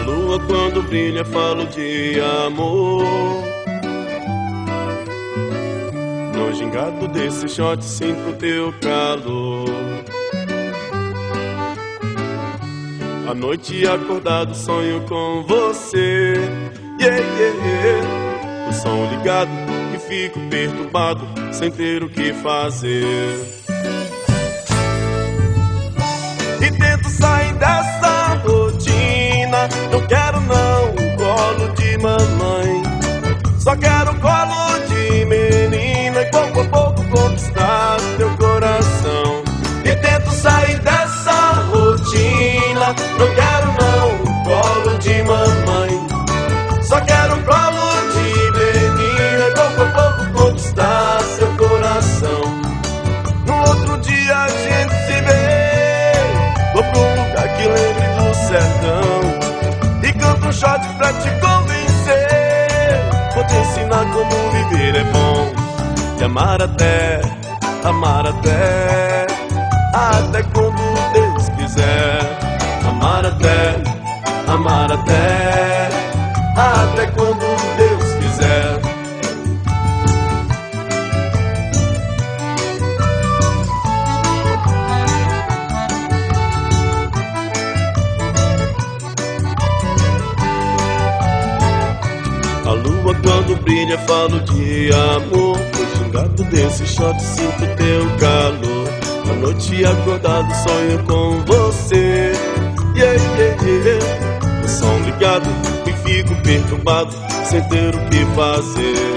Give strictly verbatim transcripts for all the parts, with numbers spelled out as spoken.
lua quando brilha falo de amor. No gingado desse shot sinto teu calor. À noite acordado sonho com você, yeah, yeah, yeah. O som ligado e fico perturbado sem ter o que fazer. E tento sair dessa rotina. Não quero não um colo de mamãe, só quero um colo de menina e pouco a pouco conquistar teu coração. E tento sair dessa rotina. Não quero não um colo de mamãe, só quero um colo de menina e pouco a pouco conquistar seu coração. No outro dia a gente se vê, vou pra um lugar que lembre do sertão e canto um shot pra te convencer. Vou te ensinar como viver é bom e amar até, amar até, até quando Deus quiser. Amar até, amar até, até quando Deus quiser. A lua quando brilha falo de amor. No gingado desse shot sinto teu calor. À noite acordado sonho com você, yeah, yeah, yeah. O som ligado e fico perturbado sem ter o que fazer.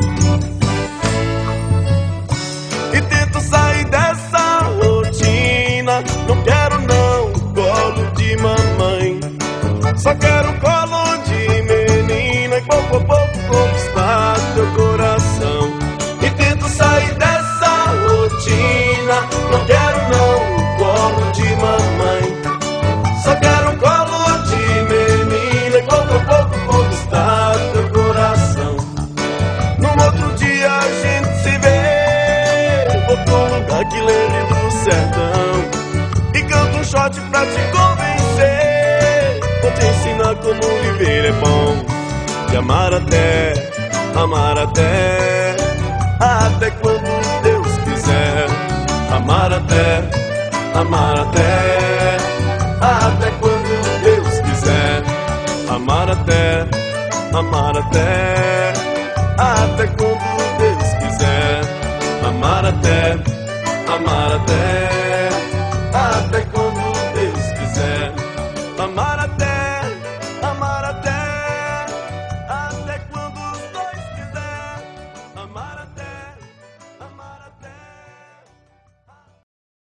E tento sair dessa rotina. Não quero não um colo de mamãe, só quero um colo de menina e pouco a pouco conquistar teu coração. E tento sair dessa rotina. Não quero não um colo de mamãe, só quero um colo de menina e pouco a pouco conquistar teu coração. No outro dia a gente se vê, vou pra um lugar que lembre do sertão e canto um shot pra te convencer. Vou te ensinar como viver é bom e amar até, amar até, até quando Deus quiser. Amar até, amar até, até quando Deus quiser. Amar até, amar até, até quando Deus quiser. Amar até, amar até, até quando Deus quiser. Amar